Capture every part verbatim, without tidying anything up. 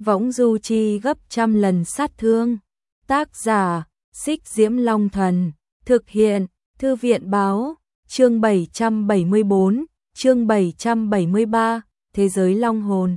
võng du chi gấp trăm lần sát thương. Tác giả, Xích Diễm Long Thần, thực hiện, Thư viện báo, chương bảy trăm bảy mươi bốn, chương bảy trăm bảy mươi ba, Thế giới long hồn.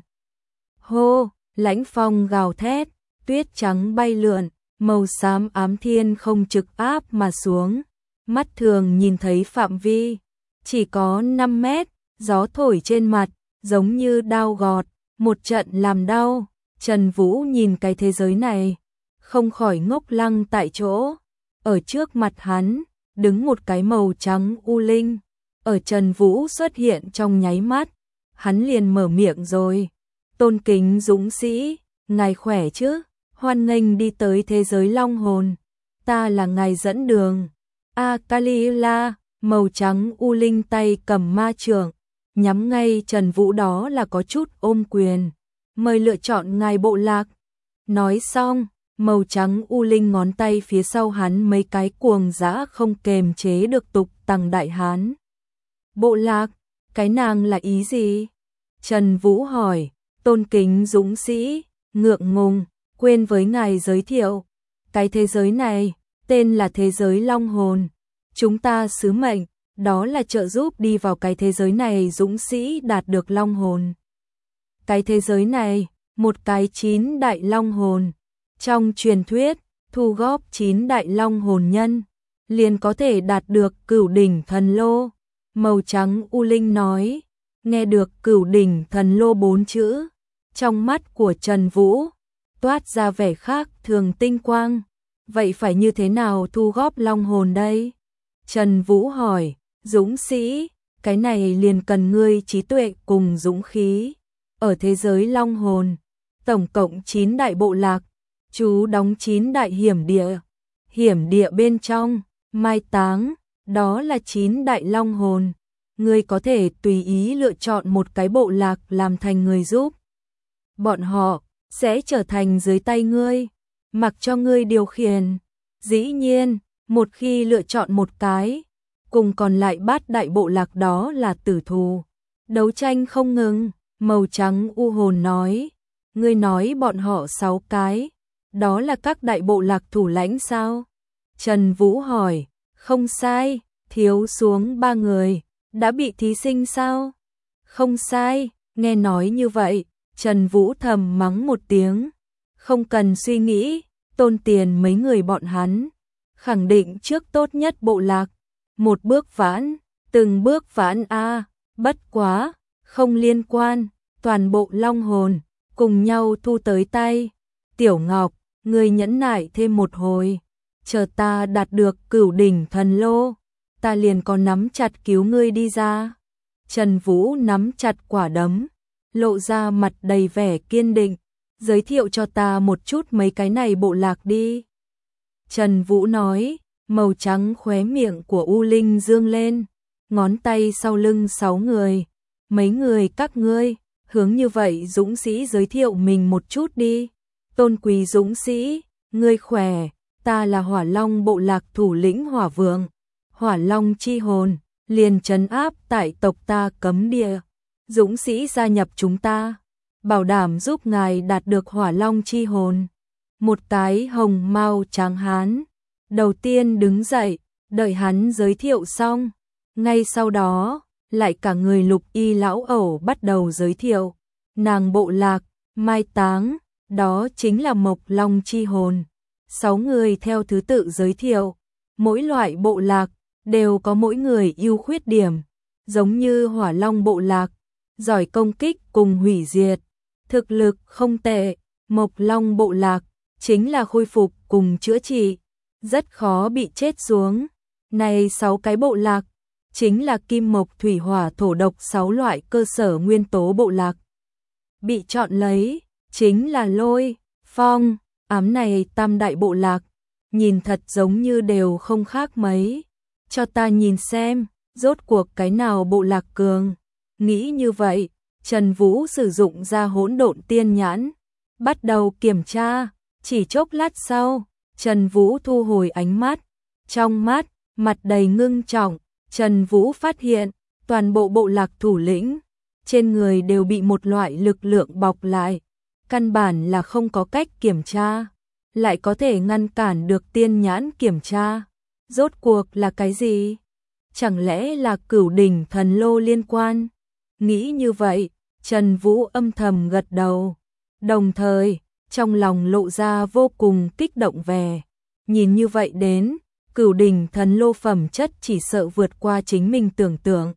Hô, lãnh phong gào thét, tuyết trắng bay lượn, màu xám ám thiên không trực áp mà xuống. Mắt thường nhìn thấy phạm vi, chỉ có năm mét, gió thổi trên mặt, giống như đao gọt, một trận làm đau. Trần Vũ nhìn cái thế giới này, không khỏi ngốc lăng tại chỗ. Ở trước mặt hắn, đứng một cái màu trắng u linh. Ở Trần Vũ xuất hiện trong nháy mắt, hắn liền mở miệng rồi. Tôn kính dũng sĩ, ngài khỏe chứ? Hoan nghênh đi tới thế giới long hồn. Ta là ngài dẫn đường. A Kalila, màu trắng u linh tay cầm ma trượng, nhắm ngay Trần Vũ, đó là có chút ôm quyền. Mời lựa chọn ngài bộ lạc. Nói xong, màu trắng u linh ngón tay phía sau hắn mấy cái cuồng dã không kềm chế được tục tằng đại hán. Bộ lạc, cái nàng là ý gì? Trần Vũ hỏi. Tôn kính dũng sĩ, ngượng ngùng, quên với ngài giới thiệu. Cái thế giới này, tên là thế giới long hồn. Chúng ta sứ mệnh, đó là trợ giúp đi vào cái thế giới này dũng sĩ đạt được long hồn. Cái thế giới này, một cái chín đại long hồn. Trong truyền thuyết, thu góp chín đại long hồn nhân, liền có thể đạt được cửu đỉnh thần lô. Màu trắng u linh nói, nghe được cửu đỉnh thần lô bốn chữ. Trong mắt của Trần Vũ, toát ra vẻ khác thường tinh quang. Vậy phải như thế nào thu góp long hồn đây? Trần Vũ hỏi, dũng sĩ, cái này liền cần ngươi trí tuệ cùng dũng khí. Ở thế giới long hồn, tổng cộng chín đại bộ lạc, chú đóng chín đại hiểm địa. Hiểm địa bên trong, mai táng, đó là chín đại long hồn. Ngươi có thể tùy ý lựa chọn một cái bộ lạc làm thành người giúp. Bọn họ sẽ trở thành dưới tay ngươi, mặc cho ngươi điều khiển. Dĩ nhiên, một khi lựa chọn một cái, cùng còn lại bát đại bộ lạc đó là tử thù. Đấu tranh không ngừng, màu trắng u hồn nói. Ngươi nói bọn họ sáu cái, đó là các đại bộ lạc thủ lãnh sao? Trần Vũ hỏi, không sai, thiếu xuống ba người, đã bị thí sinh sao? Không sai, nghe nói như vậy, Trần Vũ thầm mắng một tiếng. Không cần suy nghĩ, Tôn Tiền mấy người bọn hắn, khẳng định trước tốt nhất bộ lạc. Một bước vãn, từng bước vãn a, bất quá, không liên quan, toàn bộ long hồn, cùng nhau thu tới tay. Tiểu Ngọc, ngươi nhẫn nại thêm một hồi, chờ ta đạt được cửu đỉnh thần lô, ta liền có nắm chặt cứu ngươi đi ra. Trần Vũ nắm chặt quả đấm, lộ ra mặt đầy vẻ kiên định, giới thiệu cho ta một chút mấy cái này bộ lạc đi. Trần Vũ nói, màu trắng khóe miệng của U Linh dương lên, ngón tay sau lưng sáu người. Mấy người các ngươi, hướng như vậy dũng sĩ giới thiệu mình một chút đi. Tôn quý dũng sĩ, ngươi khỏe, ta là Hỏa Long bộ lạc thủ lĩnh Hỏa Vượng. Hỏa Long chi hồn, liền trấn áp tại tộc ta cấm địa. Dũng sĩ gia nhập chúng ta, bảo đảm giúp ngài đạt được Hỏa Long chi hồn. Một cái hồng mao tráng hán, đầu tiên đứng dậy, đợi hắn giới thiệu xong. Ngay sau đó, lại cả người lục y lão ẩu bắt đầu giới thiệu. Nàng bộ lạc, mai táng, đó chính là Mộc Long chi hồn. Sáu người theo thứ tự giới thiệu. Mỗi loại bộ lạc, đều có mỗi người ưu khuyết điểm. Giống như Hỏa Long bộ lạc, giỏi công kích cùng hủy diệt. Thực lực không tệ, Mộc Long bộ lạc, chính là khôi phục cùng chữa trị. Rất khó bị chết xuống. Này sáu cái bộ lạc, chính là kim mộc thủy hỏa thổ độc sáu loại cơ sở nguyên tố bộ lạc. Bị chọn lấy, chính là lôi, phong, ám này tam đại bộ lạc. Nhìn thật giống như đều không khác mấy. Cho ta nhìn xem, rốt cuộc cái nào bộ lạc cường. Nghĩ như vậy, Trần Vũ sử dụng ra hỗn độn tiên nhãn, bắt đầu kiểm tra. Chỉ chốc lát sau, Trần Vũ thu hồi ánh mắt. Trong mắt, mặt đầy ngưng trọng, Trần Vũ phát hiện, toàn bộ bộ lạc thủ lĩnh, trên người đều bị một loại lực lượng bọc lại. căn bản là không có cách kiểm tra, lại có thể ngăn cản được tiên nhãn kiểm tra. Rốt cuộc là cái gì? Chẳng lẽ là Cửu Đỉnh Thần Lô liên quan? Nghĩ như vậy, Trần Vũ âm thầm gật đầu, đồng thời trong lòng lộ ra vô cùng kích động vẻ. Nhìn như vậy đến, Cửu Đỉnh Thần Lô phẩm chất chỉ sợ vượt qua chính mình tưởng tượng.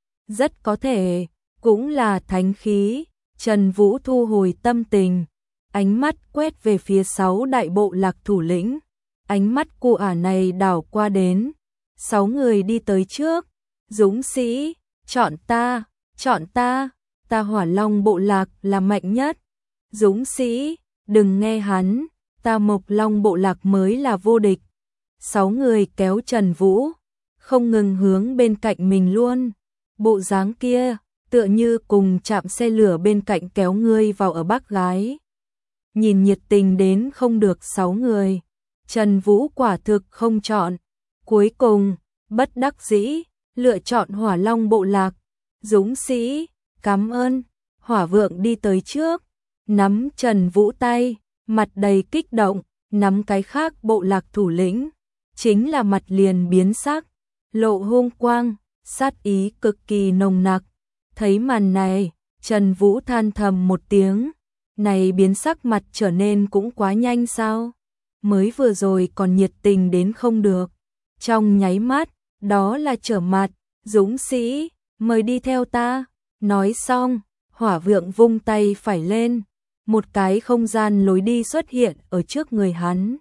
Rất có thể cũng là thánh khí. Trần Vũ thu hồi tâm tình, ánh mắt quét về phía sáu đại bộ lạc thủ lĩnh. Ánh mắt cụ ả này đảo qua đến, sáu người đi tới trước. Dũng sĩ, chọn ta, chọn ta, ta Hỏa Long bộ lạc là mạnh nhất. Dũng sĩ, đừng nghe hắn, ta Mộc Long bộ lạc mới là vô địch. Sáu người kéo Trần Vũ, không ngừng hướng bên cạnh mình luôn. Bộ dáng kia, tựa như cùng chạm xe lửa bên cạnh kéo ngươi vào ở bác gái. Nhìn nhiệt tình đến không được sáu người, Trần Vũ quả thực không chọn. Cuối cùng, bất đắc dĩ, lựa chọn Hỏa Long bộ lạc. Dũng sĩ, cảm ơn. Hỏa Vượng đi tới trước, nắm Trần Vũ tay, mặt đầy kích động, nắm cái khác bộ lạc thủ lĩnh. Chính là mặt liền biến sắc, lộ hung quang, sát ý cực kỳ nồng nặc. Thấy màn này, Trần Vũ than thầm một tiếng, này biến sắc mặt trở nên cũng quá nhanh sao? Mới vừa rồi còn nhiệt tình đến không được, trong nháy mắt, đó là trở mặt. Dũng sĩ, mời đi theo ta. Nói xong, Hỏa Vượng vung tay phải lên, một cái không gian lối đi xuất hiện ở trước người hắn.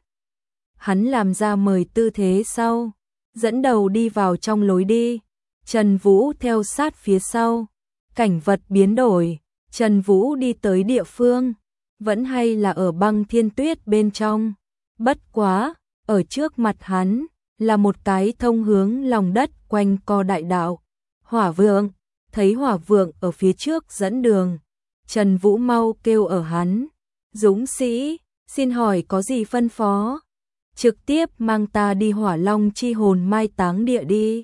Hắn làm ra mời tư thế sau, dẫn đầu đi vào trong lối đi. Trần Vũ theo sát phía sau. Cảnh vật biến đổi, Trần Vũ đi tới địa phương, vẫn hay là ở băng thiên tuyết bên trong. Bất quá, ở trước mặt hắn là một cái thông hướng lòng đất quanh co đại đạo. Hỏa Vượng, thấy Hỏa Vượng ở phía trước dẫn đường, Trần Vũ mau kêu ở hắn. Dũng sĩ, xin hỏi có gì phân phó? Trực tiếp mang ta đi Hỏa Long chi hồn mai táng địa đi.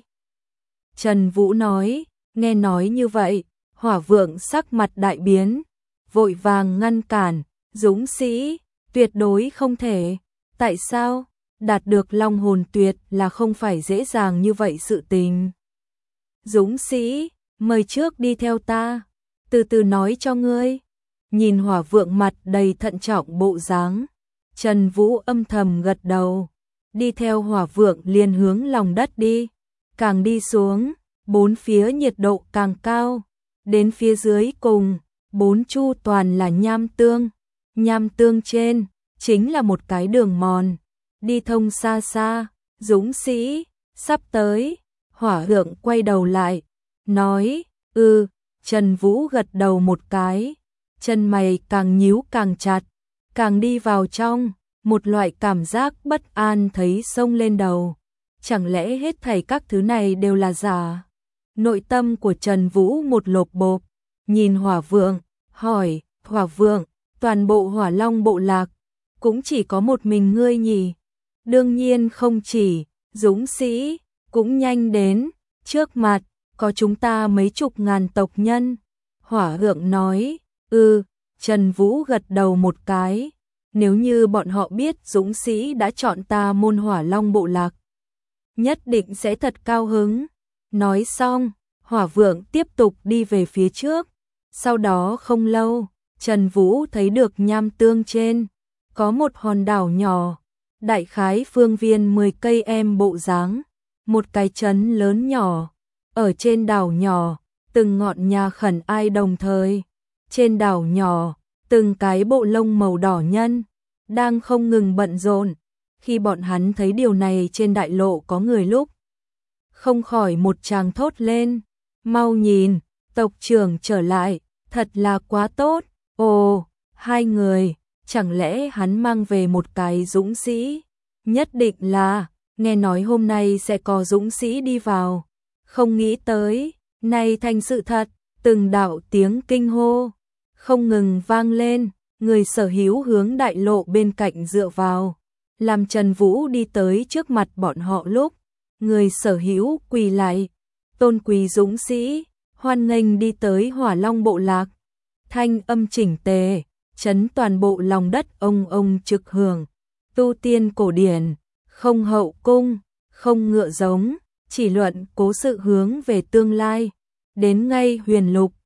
Trần Vũ nói, nghe nói như vậy, Hỏa Vượng sắc mặt đại biến, vội vàng ngăn cản. Dũng sĩ, tuyệt đối không thể. Tại sao? Đạt được Long hồn tuyệt là không phải dễ dàng như vậy sự tình. Dũng sĩ, mời trước đi theo ta, từ từ nói cho ngươi. Nhìn Hỏa Vượng mặt đầy thận trọng bộ dáng, Trần Vũ âm thầm gật đầu, đi theo Hỏa Vượng liền hướng lòng đất đi. Càng đi xuống, bốn phía nhiệt độ càng cao, đến phía dưới cùng, bốn chu toàn là nham tương. Nham tương trên, chính là một cái đường mòn, đi thông xa xa. Dũng sĩ, sắp tới. Hỏa Vượng quay đầu lại, nói, ừ. Trần Vũ gật đầu một cái, chân mày càng nhíu càng chặt, càng đi vào trong, một loại cảm giác bất an thấy xông lên đầu. Chẳng lẽ hết thảy các thứ này đều là giả? Nội tâm của Trần Vũ một lộp bộp, nhìn Hỏa Vượng, hỏi, Hỏa Vượng, toàn bộ Hỏa Long bộ lạc, cũng chỉ có một mình ngươi nhỉ? Đương nhiên không chỉ. Dũng sĩ, cũng nhanh đến, trước mặt, có chúng ta mấy chục ngàn tộc nhân. Hỏa Vượng nói, ừ. Trần Vũ gật đầu một cái, nếu như bọn họ biết Dũng sĩ đã chọn ta môn Hỏa Long bộ lạc, nhất định sẽ thật cao hứng. Nói xong, Hỏa Vượng tiếp tục đi về phía trước. Sau đó không lâu, Trần Vũ thấy được nham tương trên, có một hòn đảo nhỏ, đại khái phương viên mười cây em bộ dáng, một cái trấn lớn nhỏ. Ở trên đảo nhỏ, từng ngọn nhà khẩn ai đồng thời. Trên đảo nhỏ, từng cái bộ lông màu đỏ nhân, đang không ngừng bận rộn. Khi bọn hắn thấy điều này trên đại lộ có người lúc, không khỏi một tràng thốt lên, mau nhìn, tộc trưởng trở lại, thật là quá tốt. Ồ, hai người, chẳng lẽ hắn mang về một cái dũng sĩ? Nhất định là, nghe nói hôm nay sẽ có dũng sĩ đi vào. Không nghĩ tới, nay thành sự thật. Từng đạo tiếng kinh hô không ngừng vang lên, người sở hữu hướng đại lộ bên cạnh dựa vào. Làm Trần Vũ đi tới trước mặt bọn họ lúc, người sở hữu quỳ lại, tôn quý dũng sĩ, hoan nghênh đi tới Hỏa Long bộ lạc. Thanh âm chỉnh tề, chấn toàn bộ lòng đất ông ông trực hưởng. Tu tiên cổ điển, không hậu cung, không ngựa giống, chỉ luận cố sự hướng về tương lai. Đến ngay huyền lục,